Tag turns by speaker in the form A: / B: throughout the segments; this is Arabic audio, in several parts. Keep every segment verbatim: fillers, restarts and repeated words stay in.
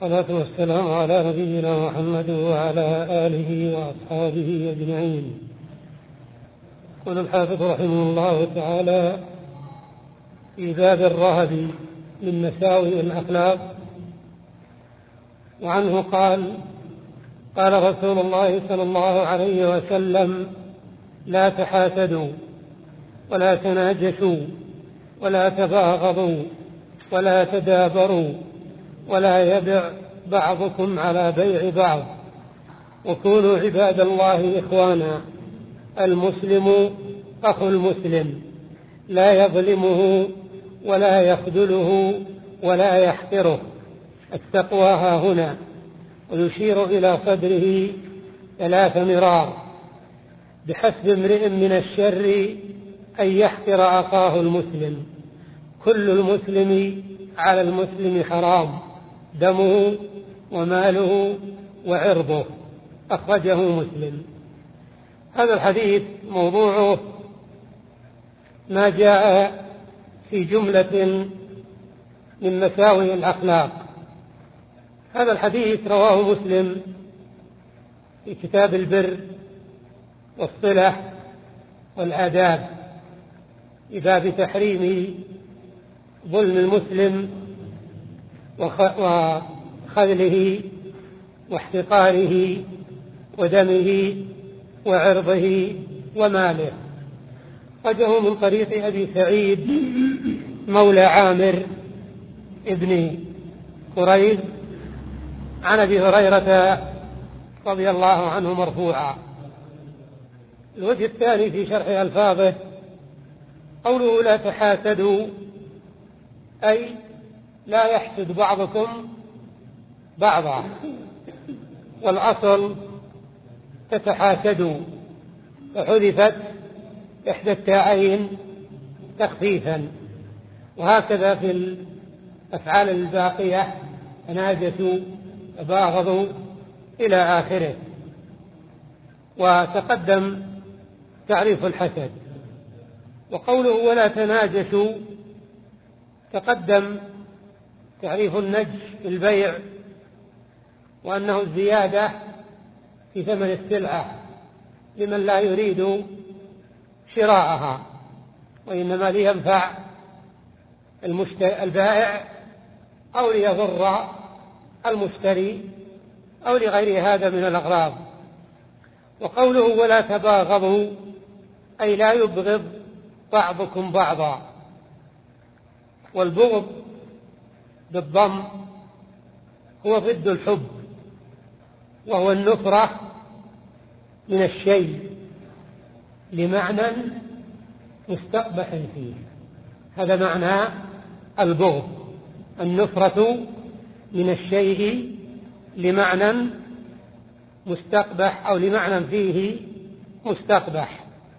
A: والصلاة والسلام على نبينا محمد وعلى آله وأصحابه أجمعين. قال الحافظ رحمه الله تعالى في باب الرهب من مساوئ الأخلاق، وعنه قال: قال رسول الله صلى الله عليه وسلم: لا تحاسدوا ولا تناجشوا ولا تباغضوا ولا تدابروا ولا يبع بعضكم على بيع بعض، وكونوا عباد الله إخوانا، المسلم أخو المسلم، لا يظلمه ولا يخذله ولا يحقره. التقوى ها هنا، ويشير إلى صدره ثلاث مرار: بحسب امرئ من الشر أن يحقر أخاه المسلم، كل المسلم على المسلم حرام، دمه وماله وعرضه. أخرجه مسلم. هذا الحديث موضوعه ما جاء في جملة من مساوئ الأخلاق. هذا الحديث رواه مسلم في كتاب البر والصلة والآداب، في باب تحريم ظلم المسلم وخذله واحتقاره ودمه وعرضه وماله. أخرجه من طريق أبي سعيد مولى عامر ابن قريب عن أبي هريرة رضي الله عنه مرفوعا. الوجه الثاني في شرح ألفاظه قوله: لا تحاسدوا، أي لا يحسد بعضكم بعضا، والأصل تتحاسدوا، فحذفت إحدى التاءين تخفيفا. وهكذا في الأفعال الباقية: تناجسوا، تباغضوا، إلى آخره. وتقدم تعريف الحسد. وقوله: ولا تناجسوا، تقدم تعريف النجش في البيع، وأنه الزيادة في ثمن السلعة لمن لا يريد شراءها، وإنما لينفع البائع أو ليضر المشتري أو لغير هذا من الأغراض. وقوله: ولا تباغضوا، أي لا يبغض بعضكم بعضا. والبغض بالضم هو ضد الحب، وهو النفرة من الشيء لمعنى مستقبح فيه. هذا معنى البغض، النفرة من الشيء لمعنى مستقبح أو لمعنى فيه مستقبح.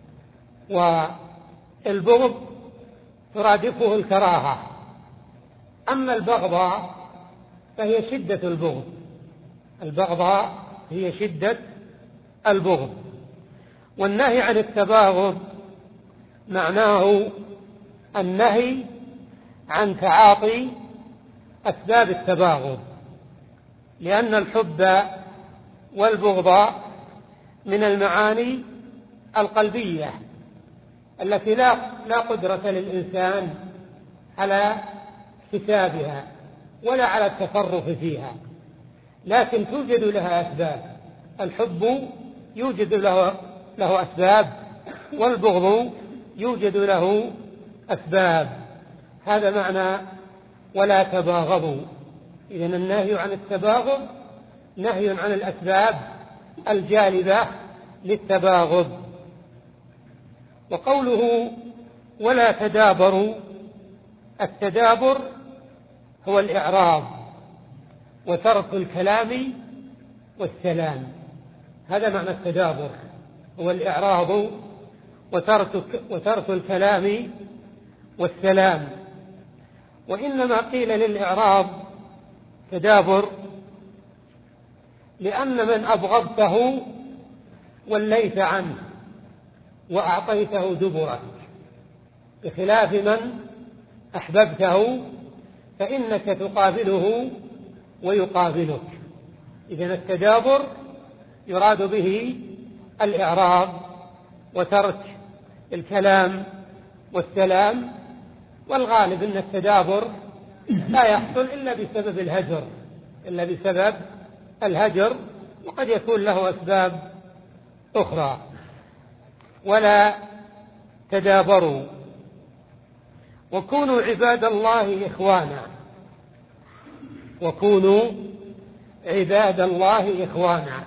A: والبغض ترادفه الكراهة. أما البغضاء فهي شدة البغض، البغضاء هي شدة البغض. والنهي عن التباغض معناه النهي عن تعاطي أسباب التباغض، لأن الحب والبغض من المعاني القلبية التي لا لا قدرة للإنسان على اكتسابها ولا على التصرف فيها، لكن توجد لها أسباب. الحب يوجد له له أسباب، والبغض يوجد له أسباب. هذا معنى ولا تباغضوا. إذن النهي عن التباغض نهي عن الأسباب الجالبة للتباغض. وقوله: ولا تدابروا، التدابر هو الإعراض وترك الكلام والسلام. هذا معنى التدابر، هو الإعراض وترك, وترك الكلام والسلام. وإنما قيل للإعراض تدابر لأن من أبغضته وليت عنه وأعطيته دبرك، بخلاف من أحببته فإنك تقابله ويقابلك. إذن التدابر يراد به الإعراض وترك الكلام والسلام، والغالب أن التدابر لا يحصل إلا بسبب الهجر إلا بسبب الهجر وقد يكون له أسباب أخرى. ولا تدابروا وكونوا عباد الله إخوانا وكونوا عباد الله إخوانا.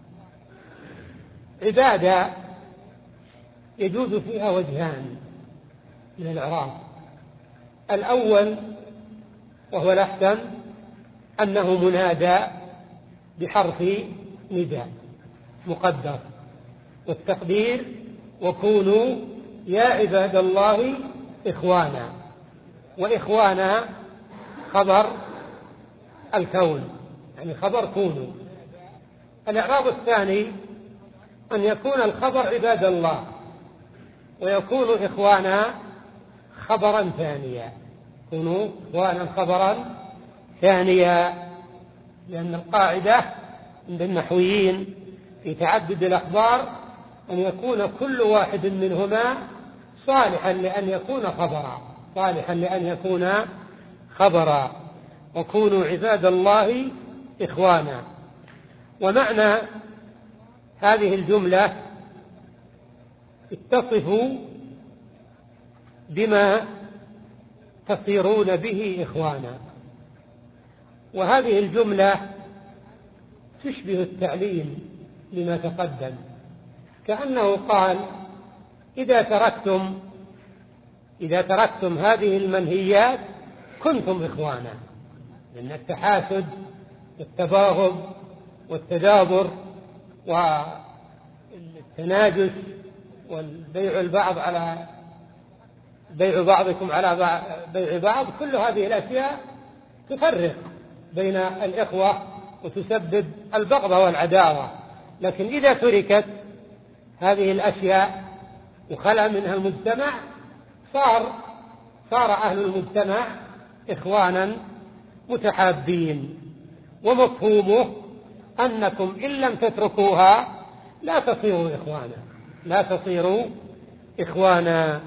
A: عبادة يجوز فيها وجهان من الإعراب. الأول وهو الأحسن أنه منادى بحرف نداء مقدر، والتقدير وكونوا يا عباد الله إخوانا، وإخوانا خبر الكون يعني خبر كونوا. الإعراب الثاني أن يكون الخبر عباد الله ويكون إخوانا خبرا ثانيا كونوا إخوانا خبرا ثانيا، لأن القاعدة عند النحويين في تعدد الأخبار أن يكون كل واحد منهما صالحا لأن يكون خبرا صالحا لأن يكون خبرا وكونوا عباد الله إخوانا. ومعنى هذه الجملة اتصفوا بما تصيرون به إخوانا. وهذه الجملة تشبه التعليل لما تقدم، كأنه قال إذا تركتم إذا تركتم هذه المنهيات كنتم إخوانا، لأن التحاسد والتباغض والتدابر والتناجس والبيع البعض على بيع بعضكم على بيع بعض، كل هذه الأشياء تفرق بين الإخوة وتسبب البغض والعداوة. لكن إذا تركت هذه الأشياء وخلى منها المجتمع صار صار أهل المجتمع إخوانا متحابين. ومفهومه أنكم إن لم تتركوها لا تصيروا إخوانا لا تصيروا إخوانا.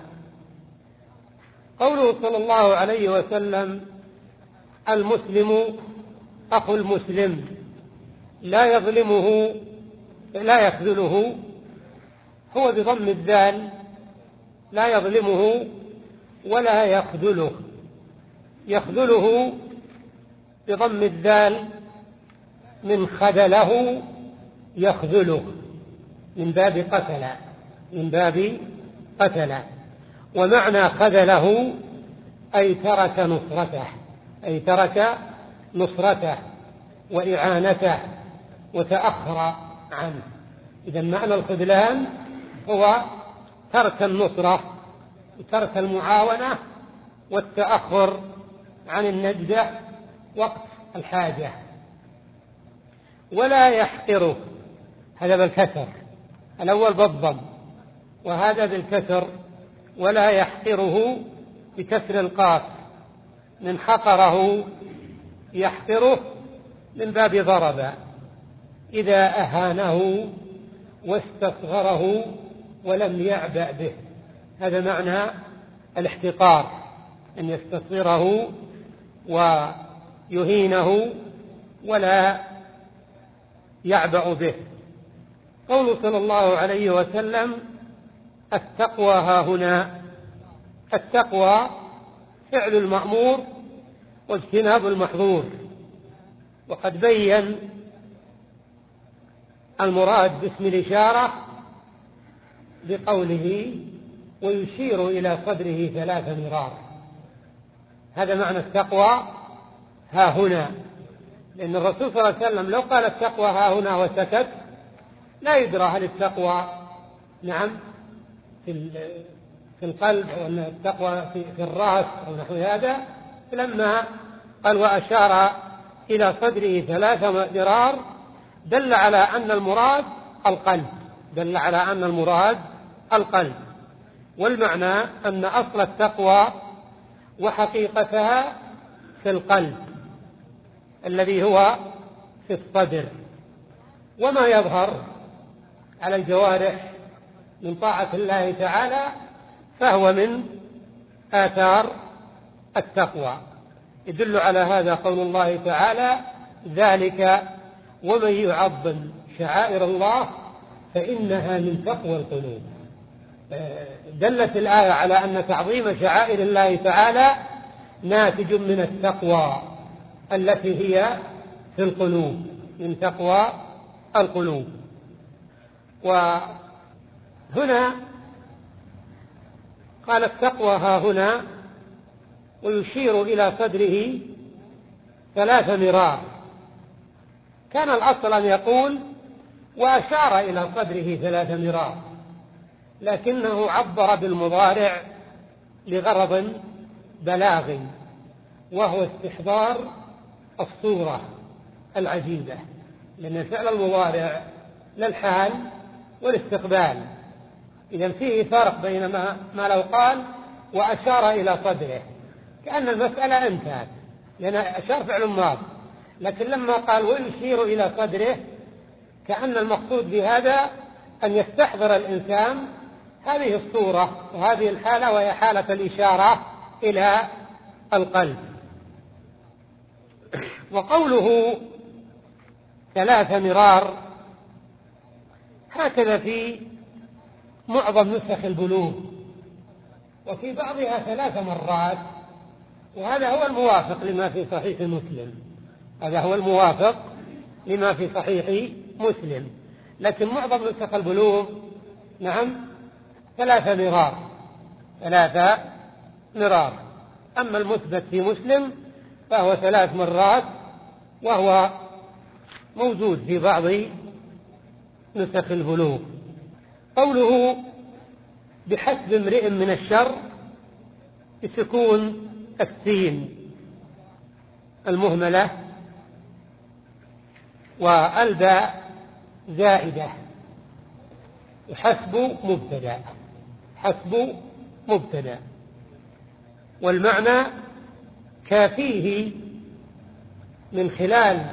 A: قوله صلى الله عليه وسلم المسلم أخو المسلم لا يظلمه لا يخذله، هو بضم الذال لا يظلمه ولا يخذله. يخذله بضم الذال من خذله يخذله من باب قتل من باب قتل. ومعنى خذله أي ترك نصرته أي ترك نصرته وإعانته وتأخر عنه. إذا معنى الخذلان هو ترك النصرة وترك المعاونة والتأخر عن النجدة وقت الحاجة. ولا يحقره، هذا بالكسر، الأول بالضم وهذا بالكسر. ولا يحقره بكسر القاف من حقره يحقره من باب ضرب، إذا أهانه واستصغره ولم يعبأ به. هذا معنى الاحتقار، أن يستصغره ويهينه ولا يعبأ به. قول صلى الله عليه وسلم التقوى ها هنا. التقوى فعل المأمور واجتناب المحظور، وقد بين المراد باسم الإشارة بقوله ويشير إلى صدره ثلاث مرار. هذا معنى التقوى ها هنا، لأن الرسول صلى الله عليه وسلم لو قال التقوى ها هنا وسكت لا يدرى هل التقوى نعم في في القلب أو أن التقوى في, في الرأس أو نحو هذا. لما قال وأشار إلى صدره ثلاث مرار دل على أن المراد القلب دل على أن المراد القلب. والمعنى أن أصل التقوى وحقيقتها في القلب، الذي هو في الصدر، وما يظهر على الجوارح من طاعة الله تعالى فهو من آثار التقوى. يدل على هذا قول الله تعالى: ذلك ومن يعظم شعائر الله فإنها من تقوى القلوب. دلت الآية على أن تعظيم شعائر الله تعالى ناتج من التقوى التي هي في القلوب، من تقوى القلوب. وهنا قال التقوى ها هنا ويشير إلى صدره ثلاث مرار. كان الأصل أن يقول وأشار إلى صدره ثلاث مرار، لكنه عبر بالمضارع لغرض بلاغ، وهو استحضار الصورة العجيبة، لأن الفعل المضارع للحال والاستقبال. إذا فيه فرق بين ما, ما لو قال وأشار إلى صدره، كأن المسألة انتهت، لأن أشار فعل ماض، لكن لما قال ويشير إلى صدره كأن المقصود بهذا أن يستحضر الإنسان هذه الصورة وهذه الحالة، وهي حالة الإشارة إلى القلب. وقوله ثلاث مرار هكذا في معظم نسخ البلوغ، وفي بعضها ثلاث مرات، وهذا هو الموافق لما في صحيح مسلم، هذا هو الموافق لما في صحيح مسلم. لكن معظم نسخ البلوغ نعم ثلاث مرار، ثلاث مرار. أما المثبت في مسلم فهو ثلاث مرات، وهو موجود في بعض نسخ البلوغ. قوله بحسب امرئ من الشر بسكون السين المهملة والباء زائدة، حسب مبتدأ، حسب مبتدأ، والمعنى كافيه من خلال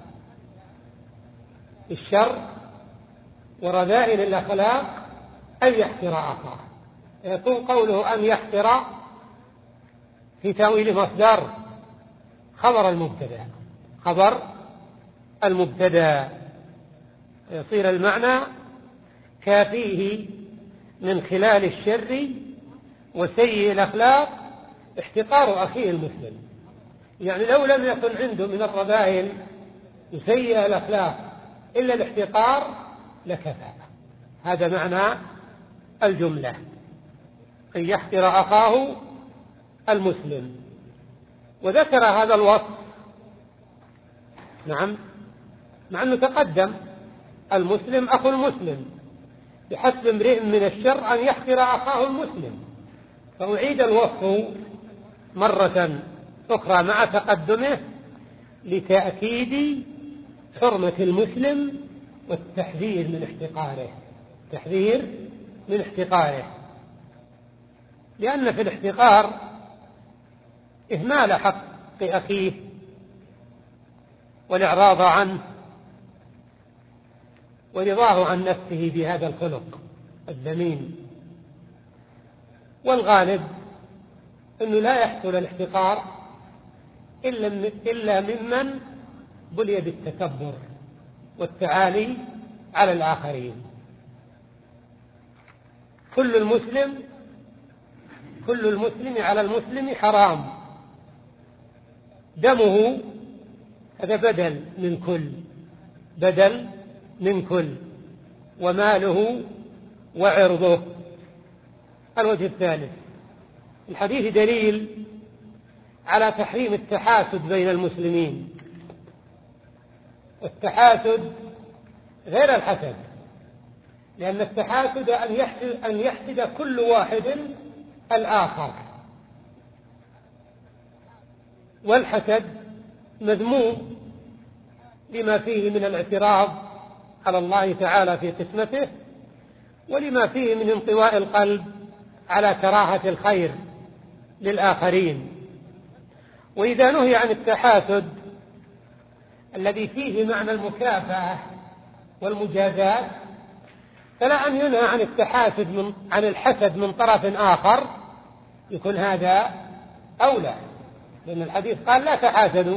A: الشر ورذائل الأخلاق أن يحقر أخاه. يكون قوله أن يحقر في تأويل مصدر خبر المبتدأ، خبر المبتدأ، يصير المعنى كافيه من خلال الشر وسيء الأخلاق احتقار أخيه المسلم. يعني لو لم يكن عنده من الرذائل وسيء الأخلاق إلا الاحتقار لكفى. هذا معنى الجملة، أن يحقر أخاه المسلم. وذكر هذا الوصف نعم مع أنه تقدم المسلم أخو المسلم، بحسب امرئ من الشر أن يحقر أخاه المسلم، فأعيد الوصف مرة أخرى مع تقدمه لتأكيد حرمة المسلم والتحذير من احتقاره، تحذير من احتقاره، لأن في الاحتقار إهمال حق أخيه والإعراض عنه ورضاه عن نفسه بهذا الخلق الذميم. والغالب أنه لا يحصل الاحتقار إلا ممن بلي بالتكبر والتعالي على الآخرين. كل المسلم كل المسلم على المسلم حرام، دمه هذا بدل من كل، بدل من كل، وماله وعرضه. الوجه الثالث، الحديث دليل على تحريم التحاسد بين المسلمين، والتحاسد غير الحسد، لأن التحاسد أن يحسد, أن يحسد كل واحد الآخر، والحسد مذموم لما فيه من الاعتراض على الله تعالى في قسمته، ولما فيه من انطواء القلب على كراهة الخير للآخرين. وإذا نهي عن التحاسد الذي فيه معنى المكافأة والمجازات، فلا أن ينهى عن التحاسد من عن الحسد من طرف آخر يكون هذا أولى، لأن الحديث قال لا تحاسدوا،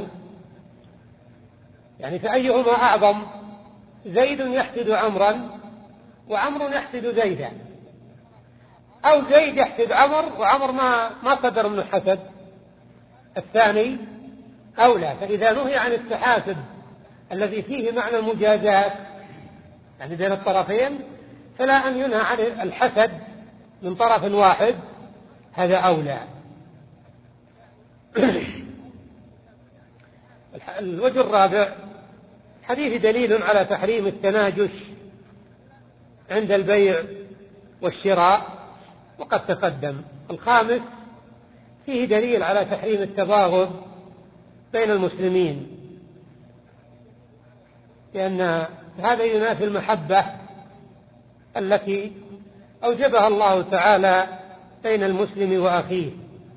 A: يعني فأيهما أعظم؟ زيد يحسد عمرا وعمر يحسد زيدا، أو زيد يحسد عمر وعمر ما ما صدر منه حسد؟ الثاني أولى. فإذا نهي عن التحاسد الذي فيه معنى المجازات يعني بين الطرفين، فلا أن ينهى عن الحسد من طرف واحد، هذا أولى. الوجه الرابع: حديث دليل على تحريم التناجش عند البيع والشراء، وقد تقدم. الخامس: فيه دليل على تحريم التباغض بين المسلمين، لأن هذا ينافي المحبة التي أوجبها الله تعالى بين المسلم وأخيه.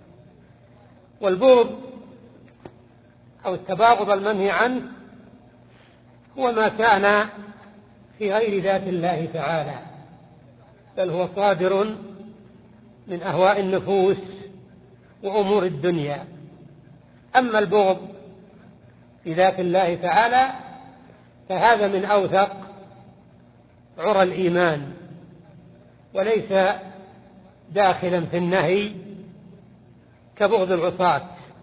A: والبغض أو التباغض المنهي عنه هو ما كان في غير ذات الله تعالى، بل هو صادر من أهواء النفوس وأمور الدنيا. أما البغض في ذات الله تعالى فهذا من أوثق عرى الإيمان، وليس داخلا في النهي كبغض العصاة،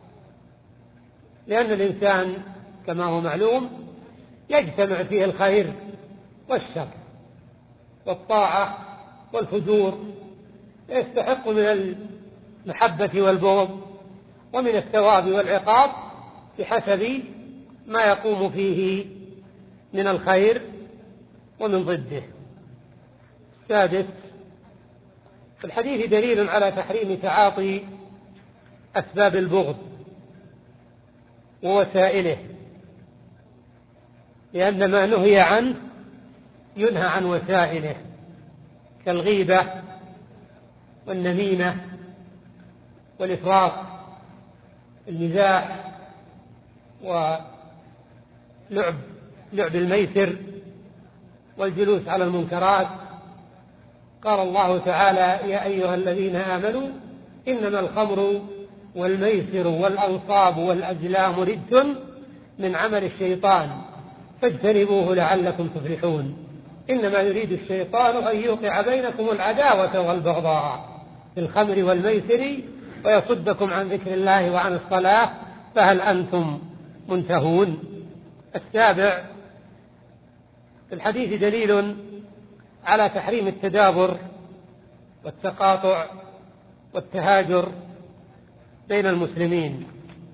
A: لأن الإنسان كما هو معلوم يجتمع فيه الخير والشر والطاعة والفجور، يستحق من المحبة والبغض ومن الثواب والعقاب بحسب ما يقوم فيه من الخير ومن ضده. السادس: في الحديث دليل على تحريم تعاطي أسباب البغض ووسائله، لأن ما نهي عنه ينهى عن وسائله، كالغيبة والنميمة والإفراط، المزاح ولعب لعب الميسر والجلوس على المنكرات. قال الله تعالى: يا أيها الذين آمنوا إنما الخمر والميسر والأنصاب والأزلام رجس من عمل الشيطان فاجتنبوه لعلكم تفلحون. إنما يريد الشيطان أن يوقع بينكم العداوة والبغضاء في الخمر والميسر ويصدكم عن ذكر الله وعن الصلاة فهل أنتم منتهون. السابع: في الحديث دليل على تحريم التدابر والتقاطع والتهاجر بين المسلمين.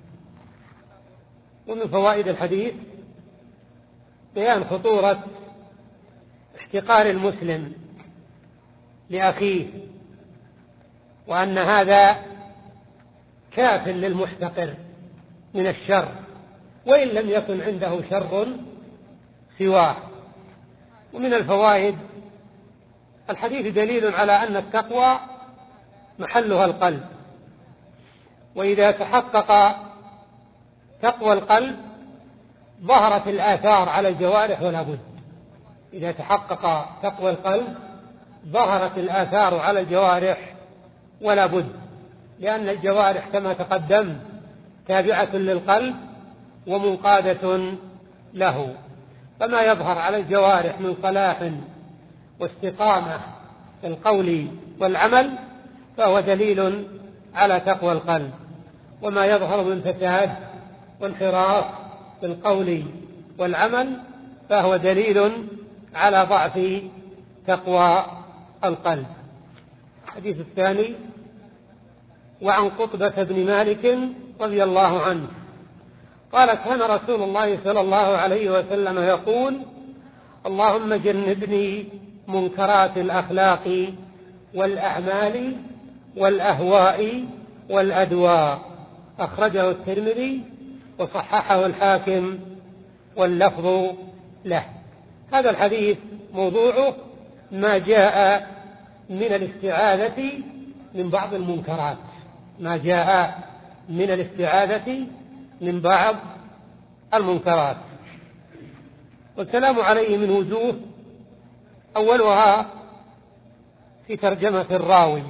A: ومن فوائد الحديث بيان خطورة احتقار المسلم لأخيه، وأن هذا كاف للمحتقر من الشر، وإن لم يكن عنده شر سواه. ومن الفوائد الحديث دليل على أن التقوى محلها القلب، وإذا تحقق تقوى القلب ظهرت الآثار على الجوارح ولا بد. إذا تحقق تقوى القلب ظهرت الآثار على الجوارح ولا بد، لأن الجوارح كما تقدم تابعة للقلب ومنقادة له، فما يظهر على الجوارح من صلاح واستقامة في القول والعمل فهو دليل على تقوى القلب، وما يظهر من فساد وانحراف في القول والعمل فهو دليل على ضعف تقوى القلب. الحديث الثاني: وعن قطبة بن مالك رضي الله عنه قال: كان رسول الله صلى الله عليه وسلم يقول: اللهم جنبني منكرات الأخلاق والأعمال والأهواء والأدواء. أخرجه الترمذي وصححه الحاكم واللفظ له. هذا الحديث موضوعه ما جاء من الاستعاذة من بعض المنكرات، ما جاء من الاستعاذة من بعض المنكرات. والكلام عليه من وجوه، أولها في ترجمة الراوي،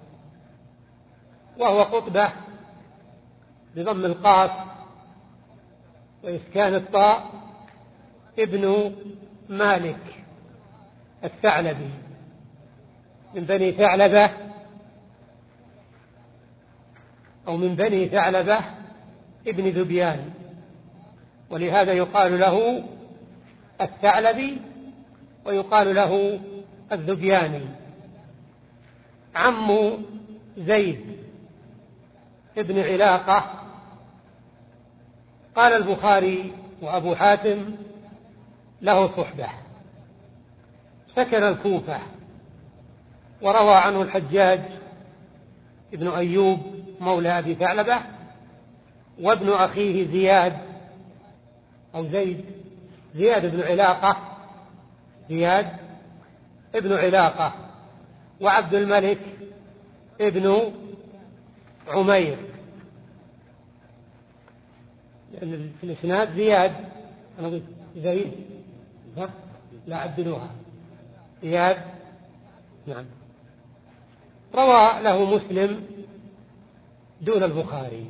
A: وهو قطبة بضم القاف وإسكان الطاء ابن مالك الثعلبي من بني ثعلبة أو من بني ثعلبة ابن ذبيان، ولهذا يقال له الثعلبي ويقال له الذبياني. عم زيد ابن علاقة. قال البخاري وأبو حاتم له صحبة، سكن الكوفة، وروى عنه الحجاج ابن أيوب مولى أبي ثعلبة، وابن أخيه زياد أو زيد زياد بن علاقة زياد ابن علاقة، وعبد الملك ابن عمير. لأن في الإسناد زياد، أنا قلت زيد ها؟ لا عدلوها زياد. نعم. روى له مسلم دون البخاري،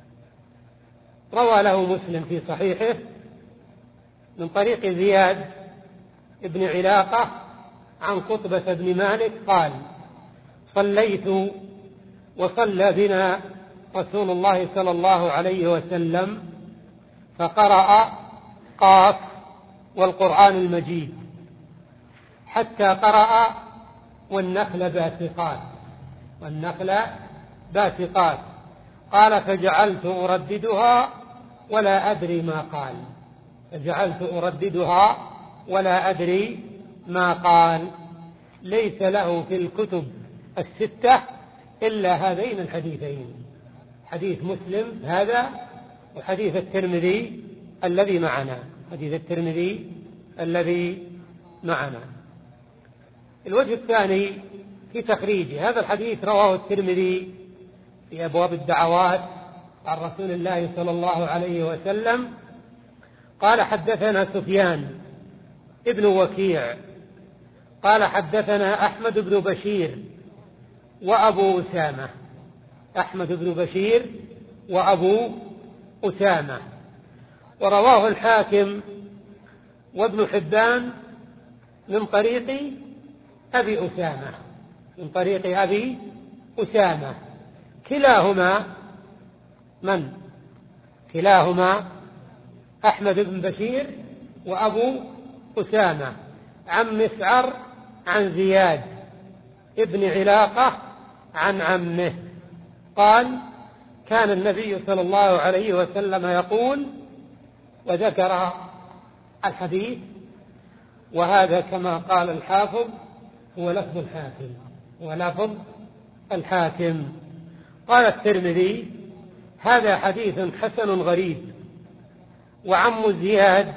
A: روى له مسلم في صحيحه من طريق زياد ابن علاقة عن قطبة بن مالك قال: صليت وصلى بنا رسول الله صلى الله عليه وسلم فقرأ قاف والقرآن المجيد حتى قرأ والنخل باسقات والنخل باسقات قال: فجعلت أرددها ولا أدري ما قال فجعلت أرددها ولا أدري ما قال. ليس له في الكتب الستة إلا هذين الحديثين، حديث مسلم هذا وحديث الترمذي الذي معنا حديث الترمذي الذي معنا. الوجه الثاني في تخريج هذا الحديث رواه الترمذي في أبواب الدعوات عن رسول الله صلى الله عليه وسلم قال: حدثنا سفيان ابن وكيع قال: حدثنا أحمد بن بشير وأبو أسامة أحمد بن بشير وأبو أسامة. ورواه الحاكم وابن حبان من طريق أبي أسامة من طريق أبي أسامة كلاهما من؟ كلاهما أحمد بن بشير وأبو أسامة عن مسعر عن زياد ابن علاقة عن عمه قال: كان النبي صلى الله عليه وسلم يقول، وذكر الحديث، وهذا كما قال الحافظ هو لفظ الحاكم ولفظ الحاكم. قال الترمذي: هذا حديث حسن غريب. وعم زياد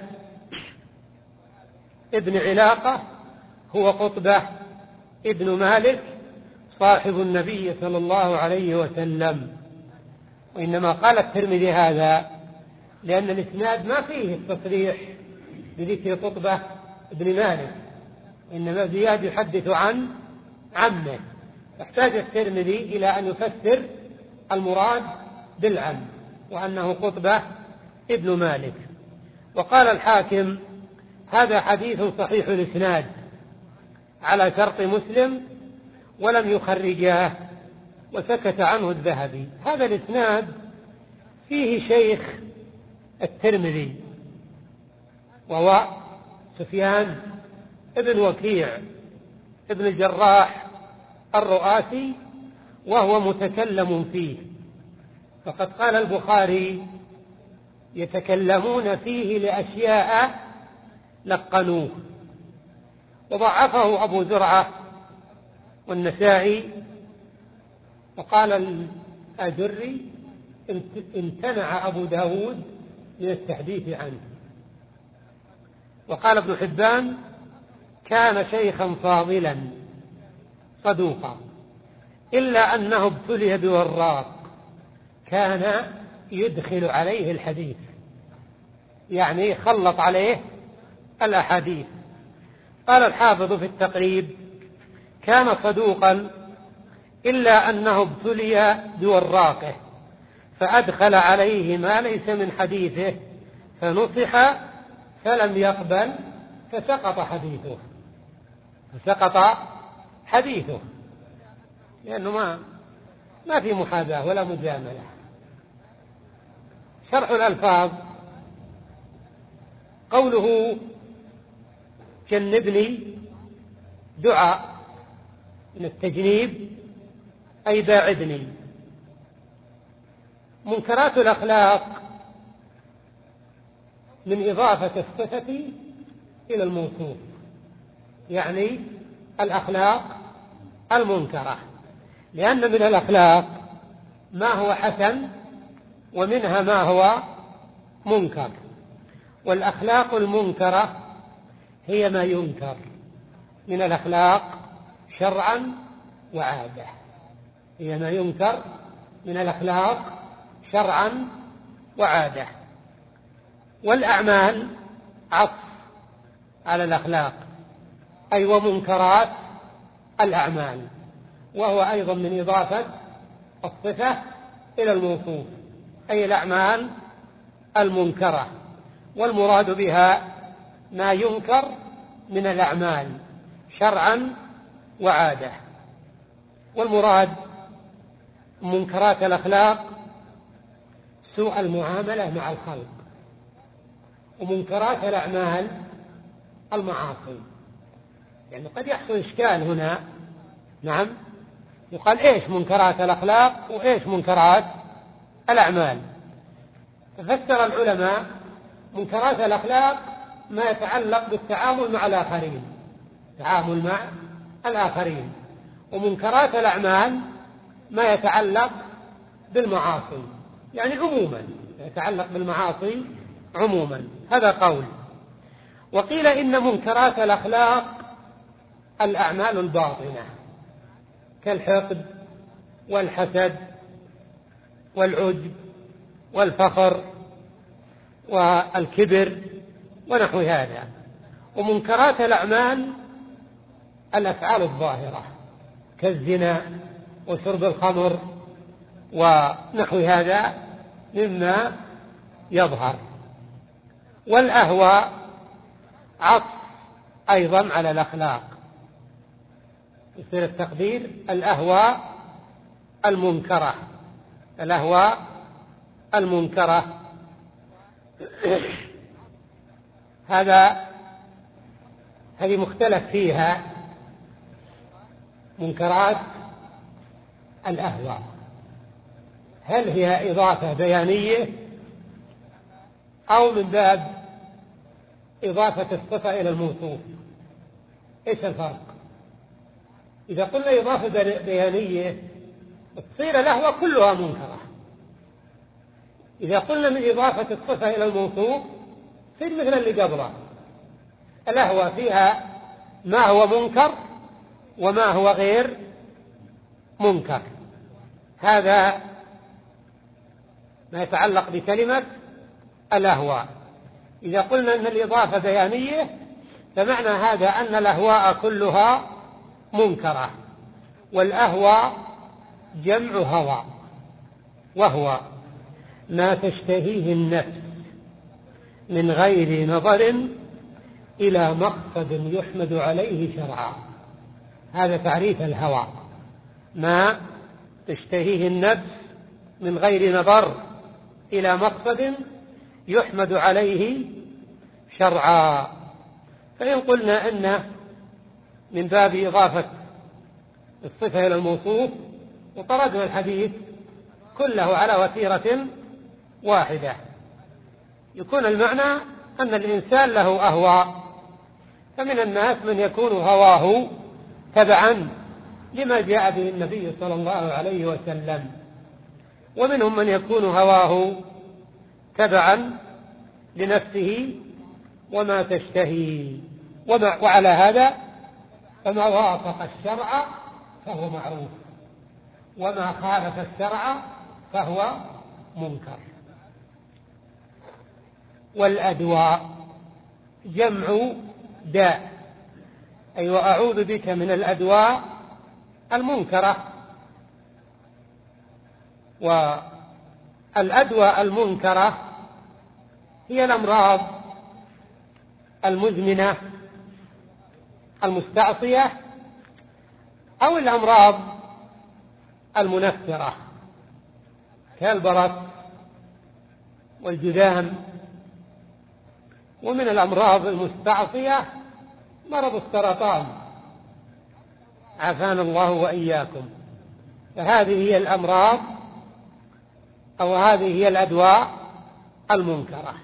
A: ابن علاقة هو قطبة ابن مالك صاحب النبي صلى الله عليه وسلم. وإنما قال الترمذي هذا لأن الإسناد ما فيه التصريح بذكر قطبة ابن مالك، إنما زياد يحدث عن عمه، فاحتاج الترمذي إلى أن يفسر المراد بالعم وأنه قطبة ابن مالك. وقال الحاكم: هذا حديث صحيح الإسناد على شرط مسلم ولم يخرجاه، وسكت عنه الذهبي. هذا الإسناد فيه شيخ الترمذي وهو سفيان ابن وكيع ابن الجراح الرؤاسي، وهو متكلم فيه، فقد قال البخاري: يتكلمون فيه لأشياء لقنوه. وضعفه أبو زرعة والنسائي. وقال الأجري: امتنع أبو داود من التحديث عنه. وقال ابن حبان: كان شيخا فاضلا صدوقا، إلا أنه ابتلي بوراق كان يدخل عليه الحديث، يعني خلط عليه الأحاديث. قال الحافظ في التقريب: كان صدوقا إلا أنه ابتلي بوراقه فأدخل عليه ما ليس من حديثه فنصح فلم يقبل فسقط حديثه فسقط حديثه لأنه ما ما في محاذاة ولا مجاملة. شرح الألفاظ: قوله جنبني دعاء من التجنيب أي باعدني. منكرات الأخلاق من إضافة الصفة إلى الموصوف، يعني الأخلاق المنكرة، لأن من الأخلاق ما هو حسن ومنها ما هو منكر، والأخلاق المنكرة هي ما ينكر من الأخلاق شرعا وعادة، هي ما ينكر من الأخلاق شرعا وعادة. والأعمال عطف على الأخلاق، أي ومنكرات الأعمال، وهو أيضا من إضافة الصفة إلى الموصوف، أي الأعمال المنكرة، والمراد بها ما ينكر من الأعمال شرعا وعادة. والمراد منكرات الأخلاق سوء المعاملة مع الخلق، ومنكرات الأعمال المعاصي. يعني قد يحصل إشكال هنا، نعم، يقال إيش منكرات الأخلاق وإيش منكرات الأعمال. ففسر العلماء منكرات الأخلاق ما يتعلق بالتعامل مع الآخرين، تعامل مع الآخرين، ومنكرات الأعمال ما يتعلق بالمعاصي، يعني عموما يتعلق بالمعاصي عموما. هذا قول. وقيل إن منكرات الأخلاق الأعمال الباطنة كالحقد والحسد والعجب والفخر والكبر ونحو هذا. ومنكرات الأعمال الأفعال الظاهرة كالزنا وشرب الخمر ونحو هذا مما يظهر. والأهواء عطف أيضا على الأخلاق، يصير التقدير الأهواء المنكرة، الأهواء المنكرة. هذا هذه مختلف فيها منكرات الأهواء، هل هي إضافة بيانية أو من باب إضافة الصفة إلى الموصوف؟ إيش الفرق؟ إذا قلنا إضافة بيانية تصير الأهواء كلها منكرة، إذا قلنا من إضافة الصفة إلى الموصوف تصير مثل اللي قبله، الأهواء فيها ما هو منكر وما هو غير منكر. هذا ما يتعلق بكلمة الأهواء. إذا قلنا أن الإضافة بيانية فمعنى هذا أن الأهواء كلها منكرة، والأهواء جمع هوى، وهو ما تشتهيه النفس من غير نظر إلى مقصد يحمد عليه شرعا. هذا تعريف الهوى: ما تشتهيه النفس من غير نظر إلى مقصد يحمد عليه شرعا. فإن قلنا أن من باب إضافة الصفة إلى الموصوف وطردنا الحديث كله على وتيرة واحدة، يكون المعنى أن الإنسان له أهواء، فمن الناس من يكون هواه تبعا لما جاء به النبي صلى الله عليه وسلم، ومنهم من يكون هواه تبعا لنفسه وما تشتهي. وعلى هذا فما وافق الشرع فهو معروف، وما خالف الشرع فهو منكر. والأدواء جمع داء، أي وأعوذ بك من الأدواء المنكرة. والأدواء المنكرة هي الأمراض المزمنة المستعصية أو الأمراض المنفرة كالبرص والجذام. ومن الأمراض المستعصية مرض السرطان، عافانا الله وإياكم. فهذه هي الأمراض أو هذه هي الأدواء المنكرة.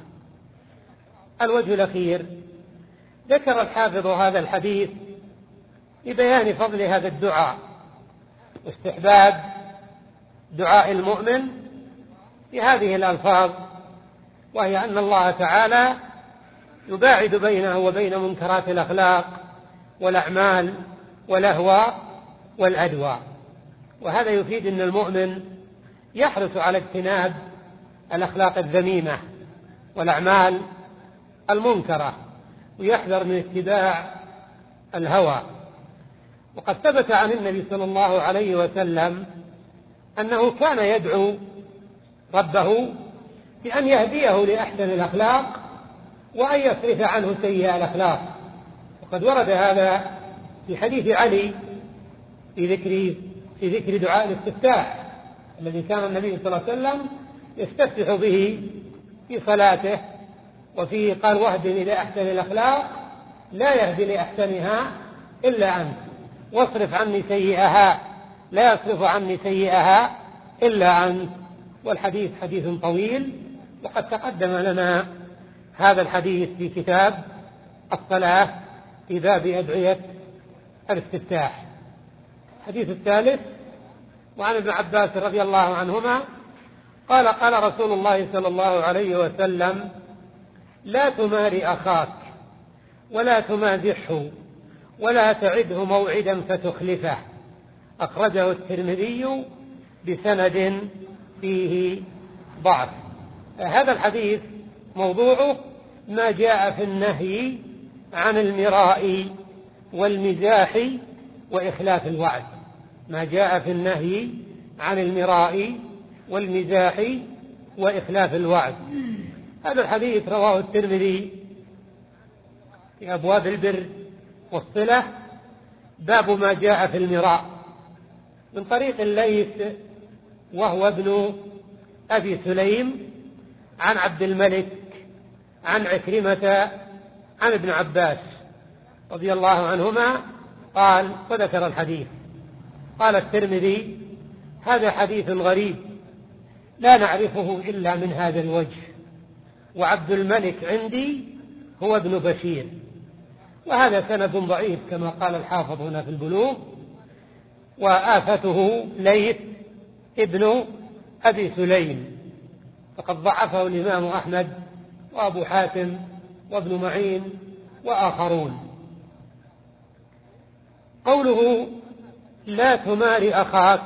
A: الوجه الأخير، ذكر الحافظ هذا الحديث لبيان فضل هذا الدعاء واستحباب دعاء المؤمن بهذه الألفاظ، وهي أن الله تعالى يباعد بينه وبين منكرات الأخلاق والأعمال والأهواء والأدواء. وهذا يفيد أن المؤمن يحرص على اجتناب الأخلاق الذميمة والأعمال المنكرة، ويحذر من اتباع الهوى. وقد ثبت عن النبي صلى الله عليه وسلم أنه كان يدعو ربه بأن يهديه لأحسن الأخلاق وأن يصرف عنه سيئة الأخلاق. وقد ورد هذا في حديث علي في ذكر في ذكر دعاء الاستفتاح الذي كان النبي صلى الله عليه وسلم يستفتح به في صلاته، وفيه قال: واهدني لأحسن الأخلاق لا يهدي لأحسنها إلا أنت، واصرف عني سيئها لا يصرف عني سيئها إلا أنت. والحديث حديث طويل، وقد تقدم لنا هذا الحديث في كتاب الصلاة في باب أدعية الاستفتاح. الحديث الثالث، وعن ابن عباس رضي الله عنهما قال: قال رسول الله صلى الله عليه وسلم: لا تماري أخاك ولا تمازحه ولا تعده موعدا فتخلفه. أخرجه الترمذي بسند فيه ضعف. هذا الحديث موضوعه ما جاء في النهي عن المراء والمزاح وإخلاف الوعد. ما جاء في النهي عن المراء والمزاح وإخلاف الوعد. هذا الحديث رواه الترمذي في أبواب البر والصلة، باب ما جاء في المراء، من طريق الليث وهو ابن أبي سليم عن عبد الملك عن عكرمة عن ابن عباس رضي الله عنهما قال، وذكر الحديث. قال الترمذي: هذا حديث غريب لا نعرفه إلا من هذا الوجه، وعبد الملك عندي هو ابن بشير. وهذا سند ضعيف كما قال الحافظ هنا في البلوغ، وآفته ليث ابن أبي سليم، فقد ضعفه الإمام أحمد وأبو حاتم وابن معين وآخرون. قوله لا تماري أخاك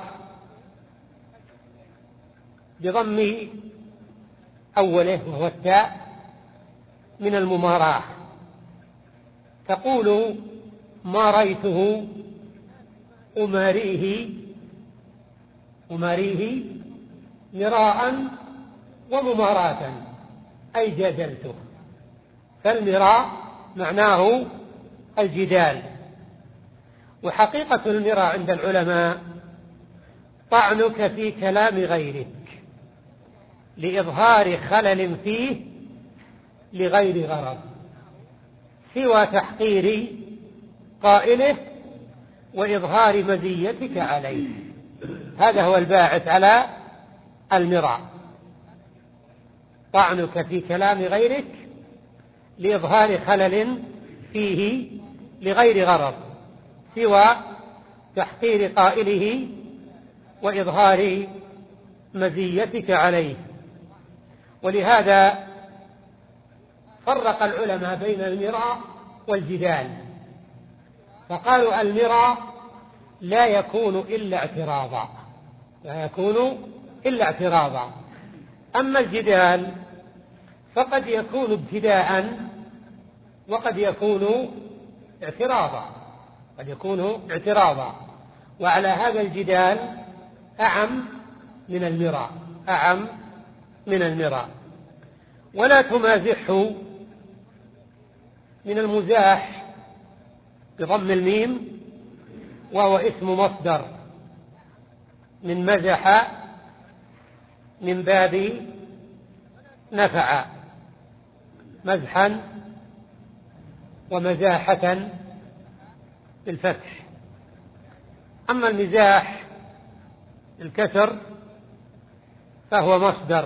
A: بضم أوله وهو التاء من المماراة، تقول ماريته أماريه أماريه مراء ومماراة، أي جادلته. فالمراء معناه الجدال. وحقيقة المراء عند العلماء طعنك في كلام غيرك لإظهار خلل فيه لغير غرض، سوى تحقير قائله وإظهار مزيتك عليه. هذا هو الباعث على المراء، طعنك في كلام غيرك لإظهار خلل فيه لغير غرض، سوى تحقير قائله وإظهار مزيتك عليه. ولهذا فرق العلماء بين المراء والجدال، فقالوا المراء لا يكون إلا اعتراضا، لا يكون إلا اعتراضا. أما الجدال فقد يكون ابتداء وقد يكون اعتراضا قد يكون اعتراضا وعلى هذا الجدال أعم من المراء أعم من المراء. ولا تمازحه من المزاح بضم الميم، وهو اسم مصدر من مزح من باب نفع، مزحا ومزاحة بالفتح. أما المزاح الكسر فهو مصدر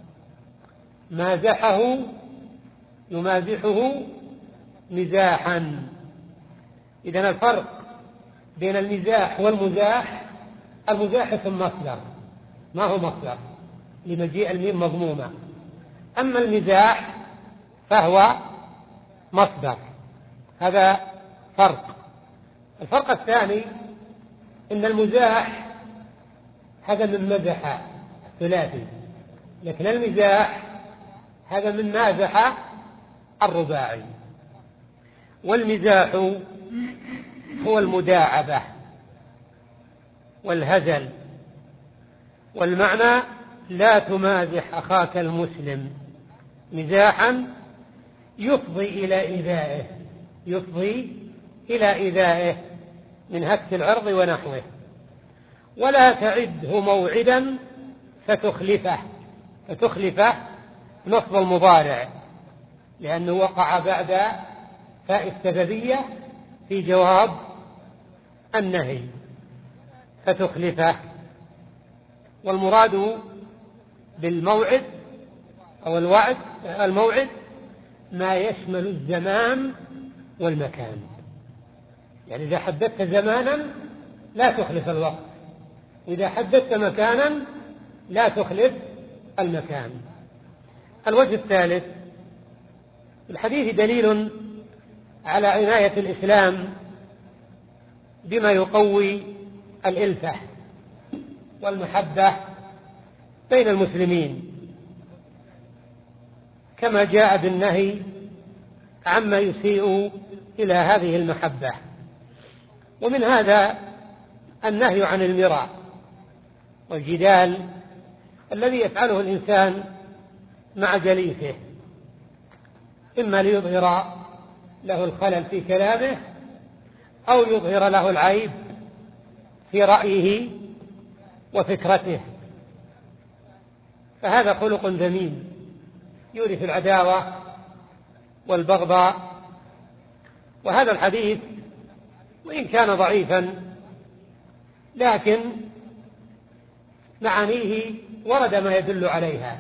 A: مازحه يمازحه مزاحا. إذن الفرق بين المزاح والمزاح، المزاح اسم مصدر ما هو مصدر لمجيء الميم مضمومة، أما المزاح فهو مصدر. هذا فرق. الفرق الثاني إن المزاح هذا من مزح ثلاثي، لكن المزاح هذا من مازح الرباعي. والمزاح هو المداعبة والهزل، والمعنى لا تمازح أخاك المسلم مزاحا يفضي إلى إيذائه يفضي إلى إيذائه من هتك العرض ونحوه. ولا تعده موعدا فتخلفه فتخلفه نصب المضارع، لأنه وقع بعد فاء السببية في جواب النهي فتخلفه. والمراد بالموعد أو الوعد الموعد ما يشمل الزمان والمكان، يعني إذا حددت زمانا لا تخلف الوقت، وإذا حددت مكانا لا تخلف المكان. الوجه الثالث، الحديث دليل على عناية الإسلام بما يقوي الألفة والمحبة بين المسلمين، كما جاء بالنهي عما يسيء إلى هذه المحبة. ومن هذا النهي عن المراء والجدال الذي يفعله الإنسان مع جليسه، إما ليظهر له الخلل في كلامه أو يظهر له العيب في رأيه وفكرته، فهذا خلق ذميم يورث العداوة والبغضاء. وهذا الحديث وإن كان ضعيفا لكن معانيه ورد ما يدل عليها،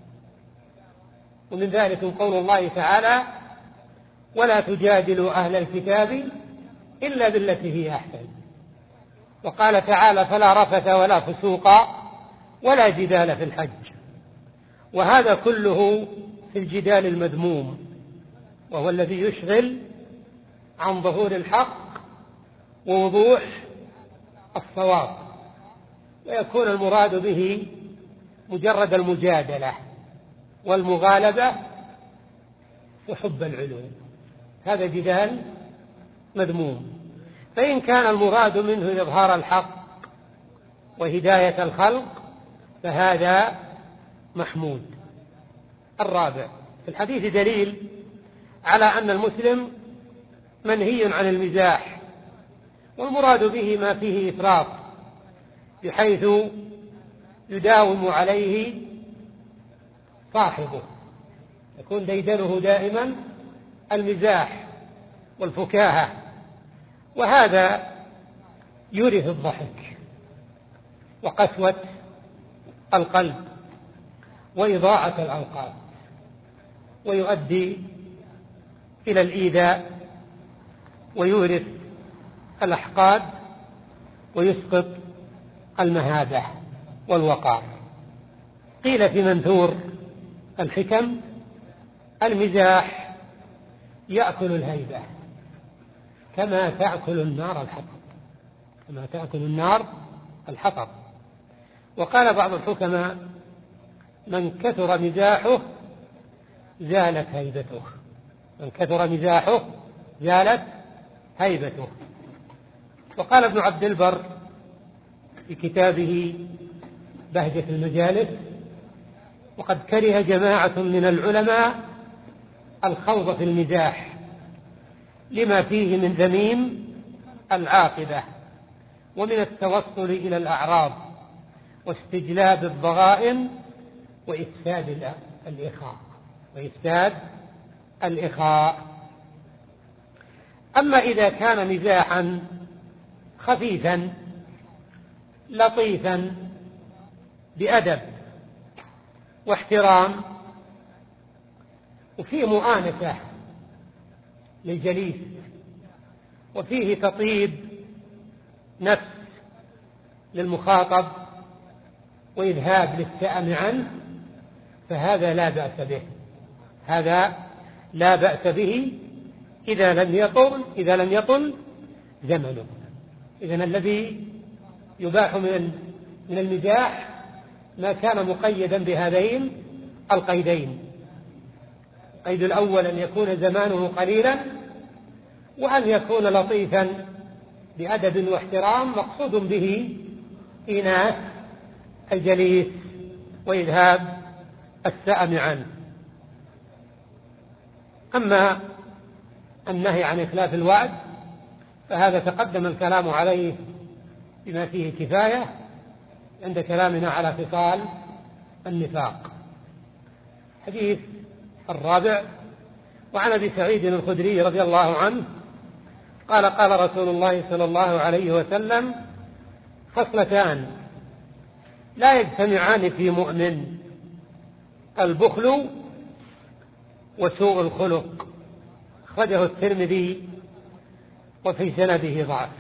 A: ومن ذلك قول الله تعالى: ولا تجادلوا أهل الكتاب إلا بالتي هي أحسن. وقال تعالى: فلا رفث ولا فسوق ولا جدال في الحج. وهذا كله في الجدال المذموم، وهو الذي يشغل عن ظهور الحق ووضوح الصواب، ويكون المراد به مجرد المجادلة والمغالبة وحب العلو. هذا جدال مذموم. فإن كان المراد منه إظهار الحق وهداية الخلق فهذا محمود. الرابع، في الحديث دليل على أن المسلم منهي عن المزاح، والمراد به ما فيه إفراط بحيث يداوم عليه صاحبه، يكون ديدنه دائما المزاح والفكاهة، وهذا يورث الضحك وقسوة القلب وإضاعة الأوقات، ويؤدي إلى الإيذاء ويورث الأحقاد ويسقط المهابة والوقار. قيل في منثور الحكم: المزاح يأكل الهيبة كما تأكل النار الحطب كما تأكل النار الحطب. وقال بعض الحكماء: من كثر مزاحه زالت هيبته. من كثر مزاحه زالت هيبته. وقال ابن عبد البر في كتابه بهجة المجالس: وقد كره جماعة من العلماء الخوض في المزاح لما فيه من ذميم العاقبة ومن التوصل إلى الأعراض واستجلاب الضغائن وإفساد الإخاء وإفساد الإخاء. أما إذا كان مزاحا خفيفا لطيفا بأدب واحترام وفيه مؤانسة للجليس وفيه تطيب نفس للمخاطب وإذهاب للسأم عنه، فهذا لا بأس به، هذا لا بأس به إذا لم يطل إذا لم يطل زمنه. إذن الذي يباح من من المزاح ما كان مقيدا بهذين القيدين: القيد الأول أن يكون زمانه قليلا، وأن يكون لطيفا بأدب واحترام مقصود به إيناس الجليس وإذهاب السأم عنه. أما النهي عن إخلاف الوعد فهذا تقدم الكلام عليه بما فيه كفاية عند كلامنا على خصال النفاق. حديث الرابع: وعن أبي سعيد الخدري رضي الله عنه قال: قال رسول الله صلى الله عليه وسلم: خصلتان لا يجتمعان في مؤمن: البخل وسوء الخلق. أخرجه الترمذي وفي سنده ضعف.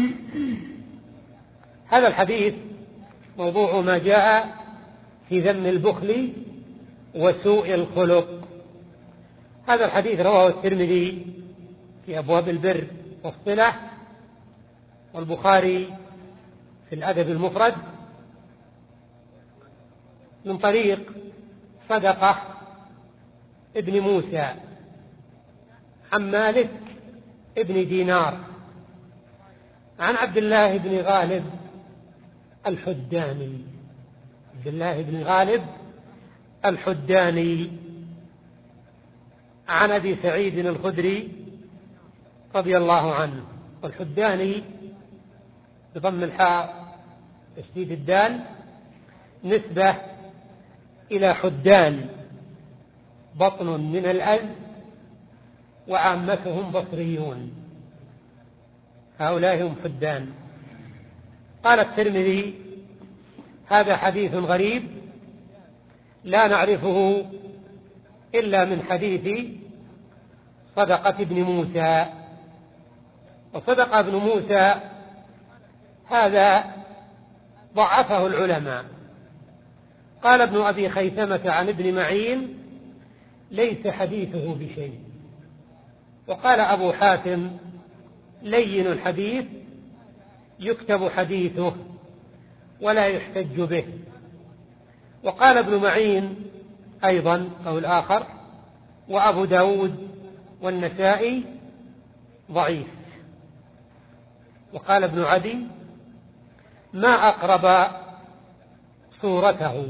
A: هذا الحديث موضوع ما جاء في ذم البخل وسوء الخلق. هذا الحديث رواه الترمذي في أبواب البر والصلة، والبخاري في الأدب المفرد من طريق صدقة ابن موسى عن مالك ابن دينار عن عبد الله بن غالب الحداني عبد الله بن غالب الحداني عن أبي سعيد الخدري رضي الله عنه. والحداني بضم الحاء تشديد الدال نسبة إلى حدان بطن من الأرض، وعامتهم بصريون، هؤلاء هم حدان. قال الترمذي: هذا حديث غريب لا نعرفه إلا من حديث صدقة ابن موسى. وصدقة ابن موسى هذا ضعفه العلماء. قال ابن أبي خيثمة عن ابن معين: ليس حديثه بشيء. وقال أبو حاتم: لين الحديث يكتب حديثه ولا يحتج به. وقال ابن معين أيضا أو الآخر: وأبو داود والنسائي ضعيف. وقال ابن عدي: ما أقرب صورته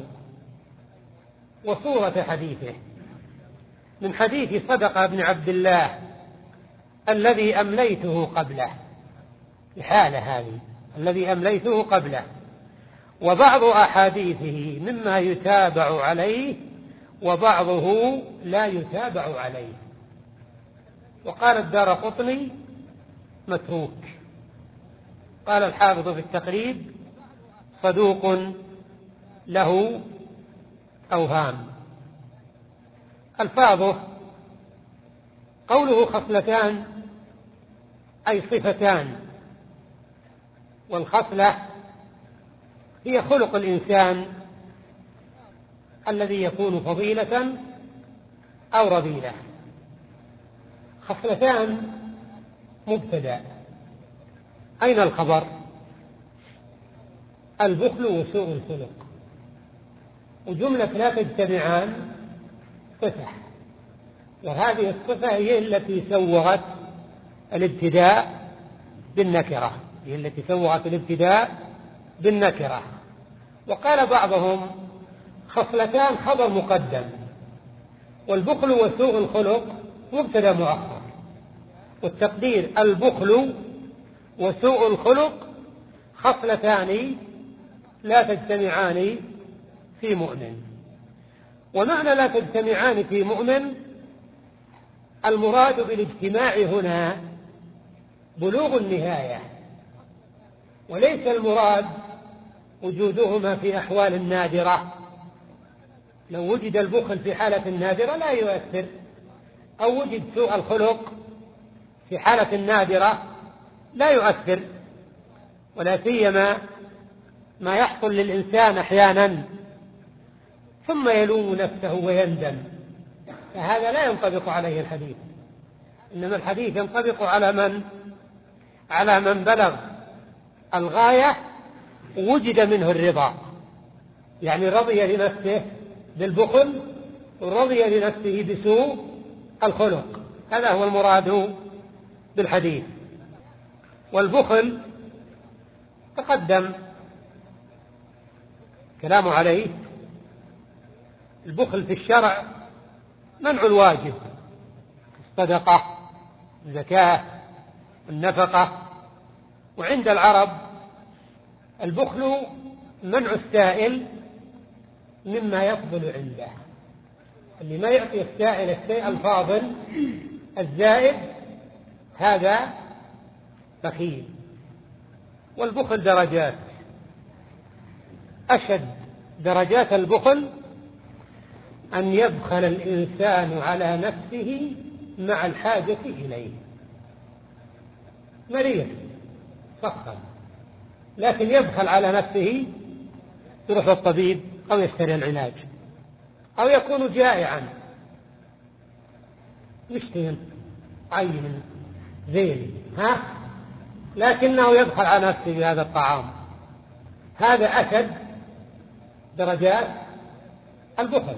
A: وصورة حديثه من حديث صدقة بن عبد الله الذي أمليته قبله، الحالة هذه الذي أمليته قبله، وبعض أحاديثه مما يتابع عليه وبعضه لا يتابع عليه. وقال الدارقطني: متروك. قال الحافظ في التقريب: صدوق له أوهام. ألفاظه: قوله خصلتان أي صفتان، والخصلة هي خلق الإنسان الذي يكون فضيلة أو رذيلة. خصلتان مبتدأ، أين الخبر؟ البخل وسوء الخلق، وجملة لا تجتمعان فتح، وهذه الصفة هي التي سوغت الابتداء بالنكرة، هي التي سوغت الابتداء بالنكرة. وقال بعضهم خصلتان خبر مقدم، والبخل وسوء الخلق مبتدأ مؤخر، والتقدير البخل وسوء الخلق خصلتان لا تجتمعان في مؤمن. ومعنى لا تجتمعان في مؤمن المراد بالاجتماع هنا بلوغ النهاية، وليس المراد وجودهما في أحوال نادرة. لو وجد البخل في حالة نادرة لا يؤثر، أو وجد سوء الخلق في حالة نادرة لا يؤثر، ولا سيما ما يحصل للإنسان أحيانا ثم يلوم نفسه ويندم، فهذا لا ينطبق عليه الحديث. إنما الحديث ينطبق على من على من بلغ الغاية وجد منه الرضا، يعني رضي لنفسه بالبخل ورضي لنفسه بسوء الخلق، هذا هو المراد بالحديث. والبخل تقدم كلام عليه. البخل في الشرع منع الواجب، الصدقة، الزكاة، النفقة. وعند العرب البخل منع السائل مما يفضل عنده، اللي ما يعطي السائل الشيء الفاضل الزائد هذا بخيل. والبخل درجات، أشد درجات البخل أن يبخل الإنسان على نفسه مع الحاجة إليه. مريض فخم لكن يبخل على نفسه، يروح للطبيب أو يشتري العلاج، أو يكون جائعا مشتهي عين زين ها لكنه يبخل على نفسه بهذا الطعام. هذا أشد درجات البخل.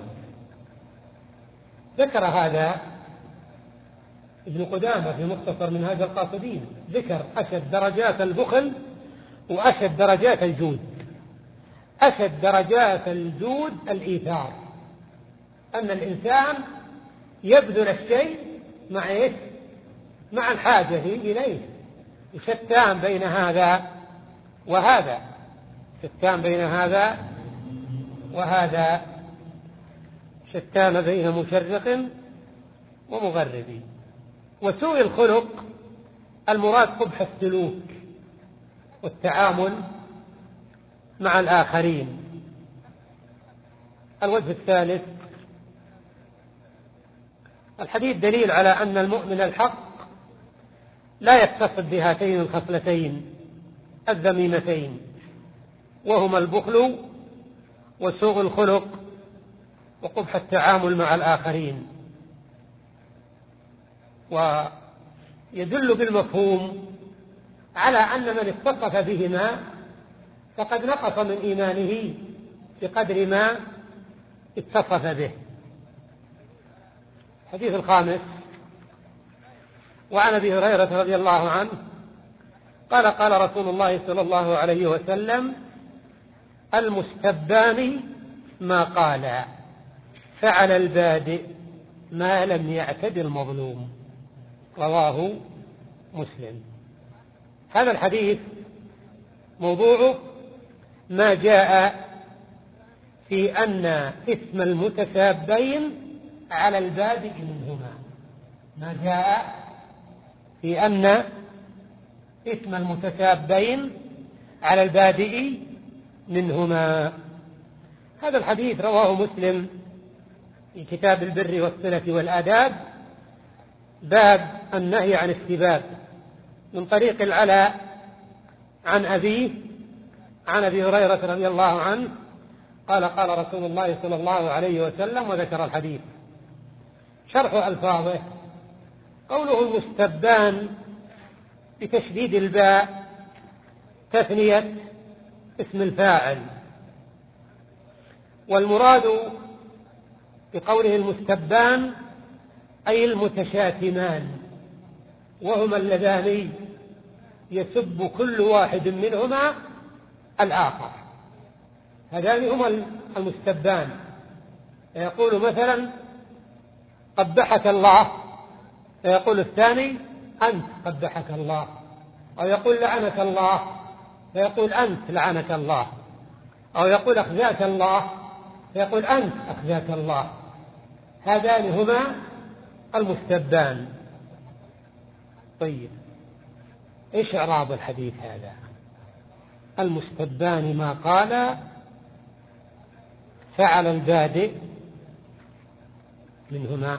A: ذكر هذا ابن قدامة في مختصر منهاج القاصدين، ذكر أشد درجات البخل وأشد درجات الجود. أشد درجات الجود الإيثار، أن الإنسان يبذل الشيء مع إيش؟ مع الحاجة إليه. شتان بين هذا وهذا، شتان بين هذا وهذا، شتان بين مشرق ومغرب. وسوء الخلق المراد قبح السلوك والتعامل مع الآخرين. الوجه الثالث، الحديث دليل على أن المؤمن الحق لا يتصف بهاتين الخصلتين الذميمتين، وهما البخل وسوء الخلق وقبح التعامل مع الآخرين. ويدل بالمفهوم على أن من اتصف بهما فقد نقص من إيمانه بقدر ما اتصف به. الحديث الخامس، وعن أبي هريرة رضي الله عنه قال قال رسول الله صلى الله عليه وسلم: المستبان ما قال فعل البادئ ما لم يعتد المظلوم. رواه مسلم. هذا الحديث موضوعه ما جاء في أن اسم المتسابين على البادئ منهما، ما جاء في أن اسم المتسابين على البادئ منهما. هذا الحديث رواه مسلم في كتاب البر والصلة والآداب، باب النهي عن السباب، من طريق العلاء عن أبيه عن أبي هريرة رضي الله عنه قال قال رسول الله صلى الله عليه وسلم، وذكر الحديث. شرح ألفاظه: قوله المستبان بتشديد الباء تثنية اسم الفاعل، والمراد بقوله المستبان أي المتشاتمان، وهما اللذان يسب كل واحد منهما الآخر، هذان هما المستبان. يقول مثلا قبحك الله، فيقول الثاني أنت قبحك الله، أو يقول لعنك الله، فيقول أنت لعنك الله، أو يقول أخزاك الله، فيقول أنت أخزاك الله. هذان هما المستبان. طيب، إيش إعراب الحديث هذا؟ المستبان ما قال فعل البادئ منهما.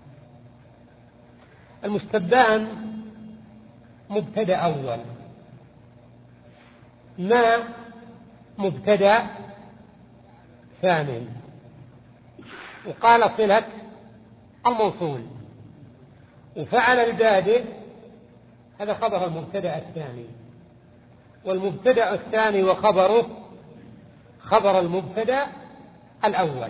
A: المستبان مبتدأ أول، ما مبتدأ ثاني، وقال صلة الموصول، وفعل البادئ هذا خبر المبتدأ الثاني، والمبتدأ الثاني وخبره خبر المبتدأ الأول.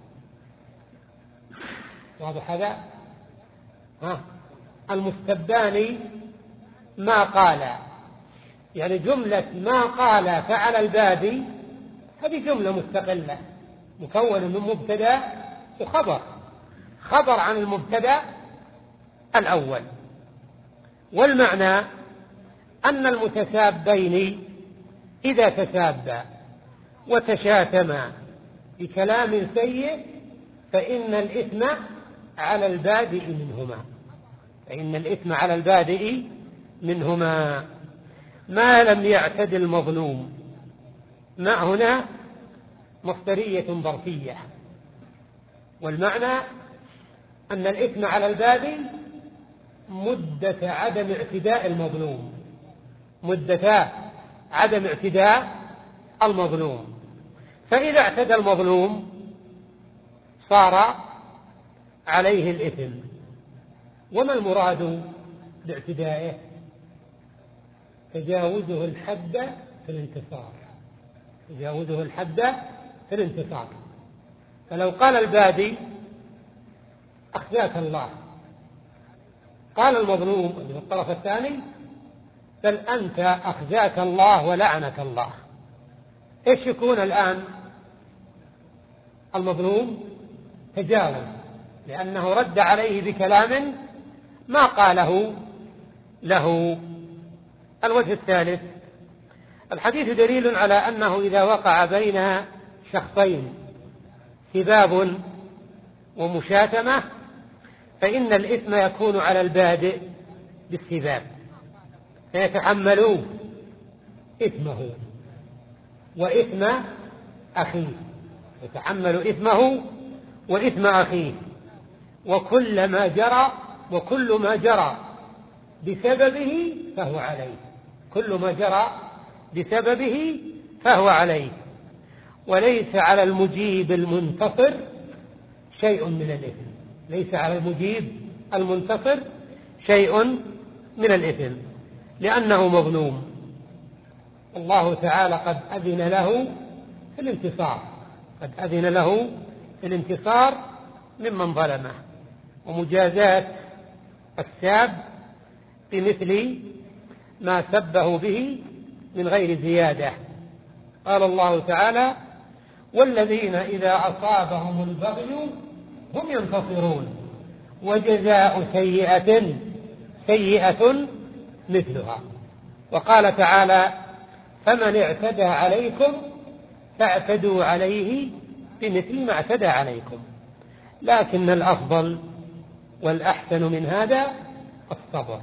A: واضح هذا؟ ها، المستبان ما قال، يعني جملة ما قال فعل البادي هذه جملة مستقلة مكونة من مبتدأ وخبر، خبر عن المبتدأ الأول. والمعنى أن المتسابين إذا تسابا وتشاتما بكلام سيء فإن الإثم على البادئ منهما، فإن الإثم على البادئ منهما ما لم يعتد المظلوم. ما هنا مصدرية ظرفية، والمعنى أن الإثم على البادئ مدة عدم اعتداء المظلوم، مدة عدم اعتداء المظلوم. فإذا اعتدى المظلوم صار عليه الإثم. وما المراد باعتدائه؟ تجاوزه الحد في الانتصار، تجاوزه الحد في الانتصار. فلو قال البادي أخزاك الله، قال المظلوم من الطرف الثاني بل أنت أخزاك الله ولعنك الله، إيش يكون الآن؟ المظلوم تجاوز، لأنه رد عليه بكلام ما قاله له. الوجه الثالث، الحديث دليل على أنه إذا وقع بين شخصين سباب ومشاتمة فإن الإثم يكون على البادئ بالسباب، فيتحملوا إثمه وإثم أخيه، يتحمل إثمه وإثم أخيه. وكل ما جرى وكل ما جرى بسببه فهو عليه، كل ما جرى بسببه فهو عليه. وليس على المجيب المنتصر شيء من الإثم، ليس على المجيب المنتصر شيء من الإثم، لأنه مظلوم. الله تعالى قد أذن له في الانتصار، قد أذن له في الانتصار ممن ظلمه، ومجازات الساب بمثل ما سبه به من غير زيادة. قال الله تعالى والذين إذا أصابهم البغي هم ينتصرون وجزاء سيئة سيئة مثلها. وقال تعالى فمن اعتدى عليكم فاعتدوا عليه بمثل ما اعتدى عليكم. لكن الأفضل والأحسن من هذا الصبر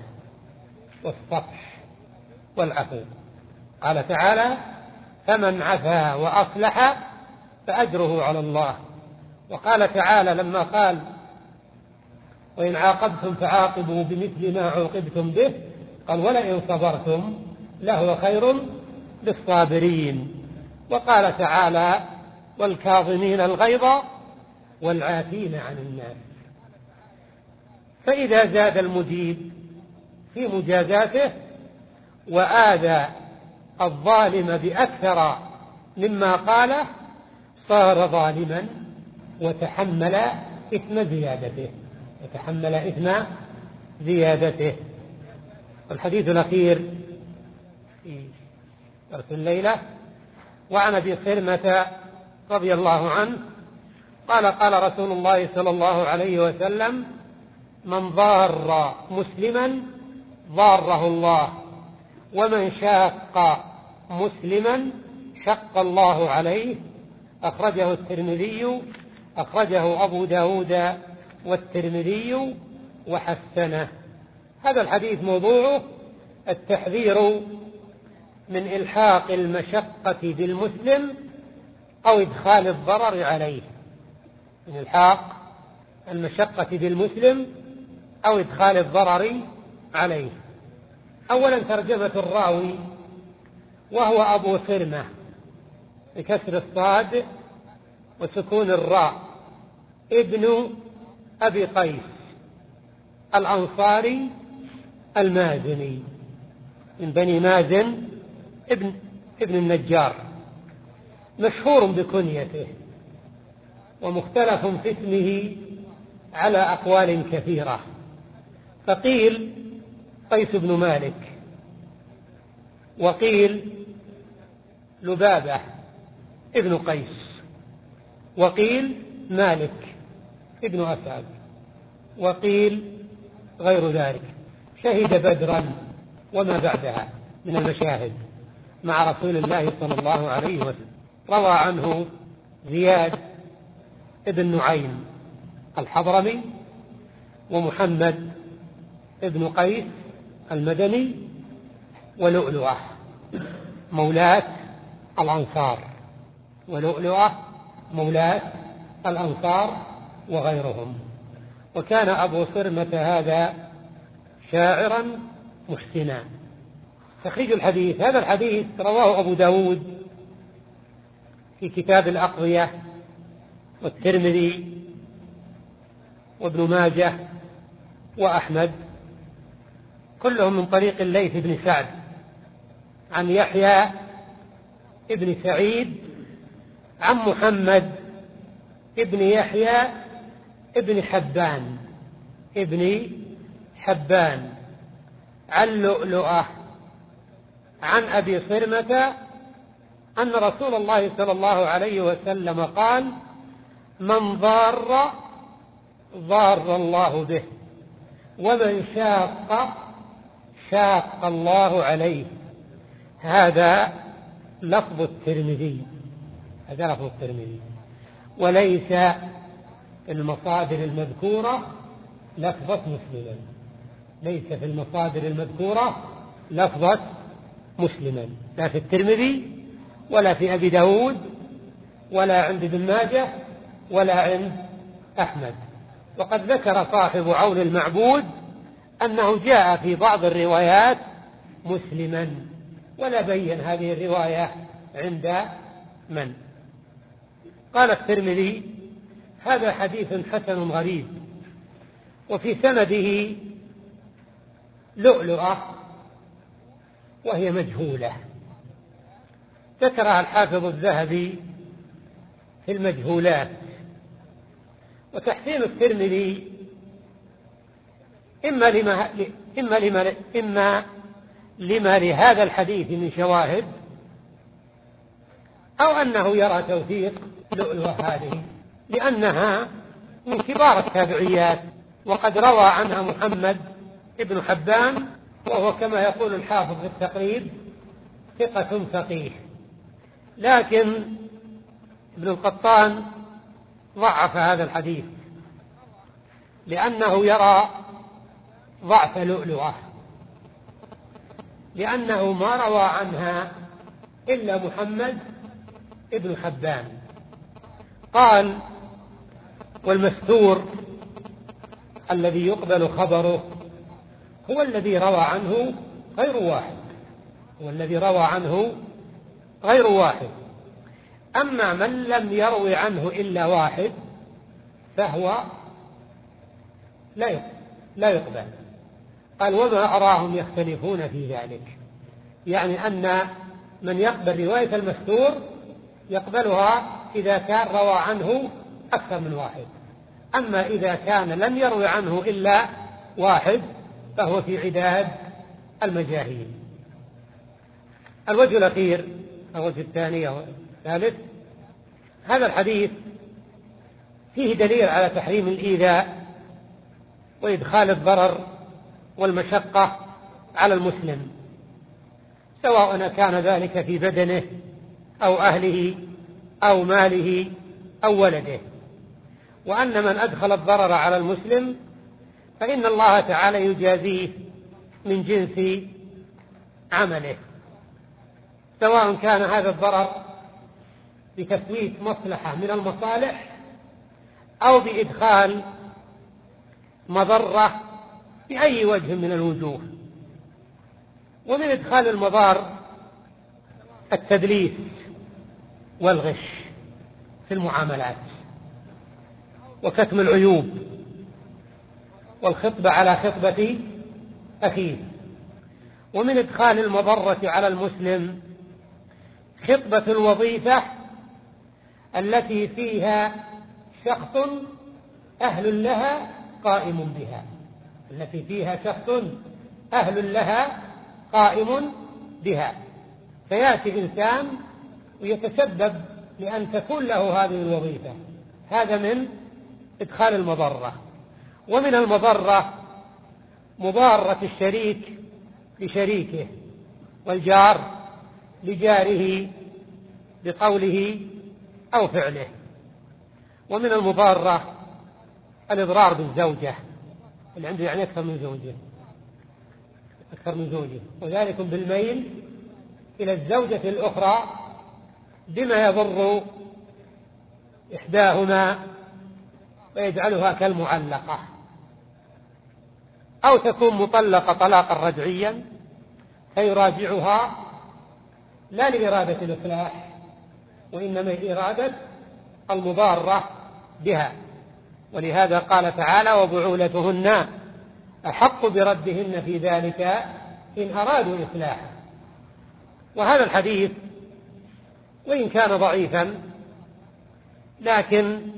A: والصفح والعفو. قال تعالى فمن عفا وأصلح فأجره على الله. وقال تعالى لما قال وإن عاقبتم فعاقبوا بمثل ما عوقبتم به قال ولئن صبرتم لهو خير للصابرين. وقال تعالى والكاظمين الغيظ والعافين عن الناس. فإذا زاد المجيب في مجازاته وآذى الظالم بأكثر مما قاله صار ظالما وتحمل إثم زيادته، يتحمل إثم زيادته. الحديث الأخير في درس الليلة: وعن أبي خرمة رضي الله عنه قال: قال رسول الله صلى الله عليه وسلم: من ضار مسلما ضاره الله، ومن شاق مسلما شق الله عليه. أخرجه الترمذي أخرجه أبو داود والترمذي وحسنه. هذا الحديث موضوعه التحذير من إلحاق المشقة بالمسلم أو إدخال الضرر عليه، من إلحاق المشقة بالمسلم أو إدخال الضرر عليه. أولا ترجمة الراوي، وهو أبو خرمة بكسر الصاد وسكون الراء، ابن أبي قيس الأنصاري المازني من بني مازن ابن, ابن النجار، مشهور بكنيته، ومختلف في اسمه على أقوال كثيرة. فقيل قيس بن مالك، وقيل لبابة ابن قيس، وقيل مالك ابن أسعد، وقيل غير ذلك. شهد بدرا وما بعدها من المشاهد مع رسول الله صلى الله عليه وسلم. روى عنه زياد ابن نعيم الحضرمي، ومحمد ابن قيس المدني، ولؤلؤة مولاة الأنصار، ولؤلؤة مولاة الأنصار وغيرهم. وكان أبو صرمة هذا شاعرا محسنا. تخريج الحديث: هذا الحديث رواه أبو داود في كتاب الأقضية، والترمذي، وابن ماجه، وأحمد، كلهم من طريق الليث بن سعد عن يحيى ابن سعيد عن محمد ابن يحيى ابن حبان ابن حبان عن لؤلؤة عن أبي صرمة أن رسول الله صلى الله عليه وسلم قال: من ضار ضار الله به، ومن شاق شاق الله عليه. هذا لفظ الترمذي، هذا لفظ الترمذي، وليس في المصادر المذكورة لفظة مسلما، ليس في المصادر المذكورة لفظة مسلما، لا في الترمذي ولا في أبي داود ولا عند ابن ماجه ولا عند أحمد. وقد ذكر صاحب عون المعبود أنه جاء في بعض الروايات مسلما، ولا بين هذه الرواية عند من. قال الترمذي: هذا حديث حسن غريب، وفي سنده لؤلؤة وهي مجهولة. ذكرها الحافظ الذهبي في المجهولات. وتحسين الترمذي إما لما, إما لما, إما لما لهذا الحديث من شواهد، أو أنه يرى توثيق لؤلؤة هذه لأنها من كبار التابعيات، وقد روى عنها محمد ابن حبان، وهو كما يقول الحافظ في التقريب ثقة فقيه. لكن ابن القطان ضعف هذا الحديث لأنه يرى ضعف لؤلؤة، لأنه ما روى عنها إلا محمد ابن حبان. قال: والمستور الذي يقبل خبره هو الذي روى عنه غير واحد، هو الذي روى عنه غير واحد. أما من لم يروي عنه إلا واحد فهو لا يقبل. قال: وما أراهم يختلفون في ذلك، يعني أن من يقبل رواية المستور يقبلها إذا كان روى عنه أكثر من واحد، أما إذا كان لم يروي عنه إلا واحد فهو في عداد المجاهيل. الوجه الأخير، الوجه الثاني أو الثالث، هذا الحديث فيه دليل على تحريم الإيذاء وإدخال الضرر والمشقة على المسلم، سواء كان ذلك في بدنه أو أهله أو ماله أو ولده، وأن من أدخل الضرر على المسلم فإن الله تعالى يجازيه من جنس عمله، سواء كان هذا الضرر بتفويت مصلحة من المصالح أو بإدخال مضرة بأي وجه من الوجوه. ومن إدخال المضار التدليس والغش في المعاملات وكتم العيوب والخطبة على خطبة أخيه. ومن إدخال المضرة على المسلم خطبة الوظيفة التي فيها شخص أهل لها قائم بها، التي فيها شخص أهل لها قائم بها، فيأتي إنسان ويتسبب لأن تكون له هذه الوظيفة، هذا من إدخال المضرة. ومن المضرة مضارة الشريك لشريكه والجار لجاره بقوله أو فعله. ومن المضارة الإضرار بالزوجة اللي عنده يعني أكثر من زوجة أكثر من زوجة وذلك بالميل إلى الزوجة الأخرى بما يضر إحداهما ويجعلها كالمعلقة، أو تكون مطلقة طلاقا رجعيا فيراجعها لا لإرادة الإصلاح وإنما لإرادة المضارة بها. ولهذا قال تعالى: وبعولتهن أحق بردهن في ذلك إن أرادوا إصلاحا. وهذا الحديث وإن كان ضعيفا لكن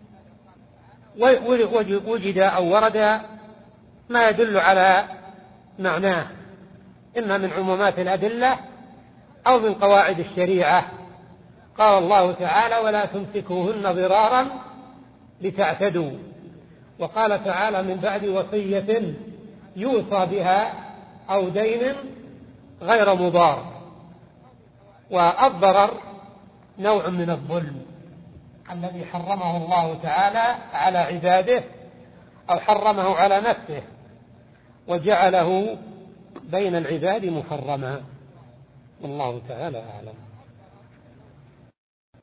A: وجد أو ورد ما يدل على معناه، إما من عمومات الأدلة أو من قواعد الشريعة. قال الله تعالى: ولا تمسكوهن ضرارا لتعتدوا. وقال تعالى: من بعد وصية يوصى بها أو دين غير مضار. والضرر نوع من الظلم الذي حرمه الله تعالى على عباده أو حرمه على نفسه وجعله بين العباد محرما. والله تعالى أعلم.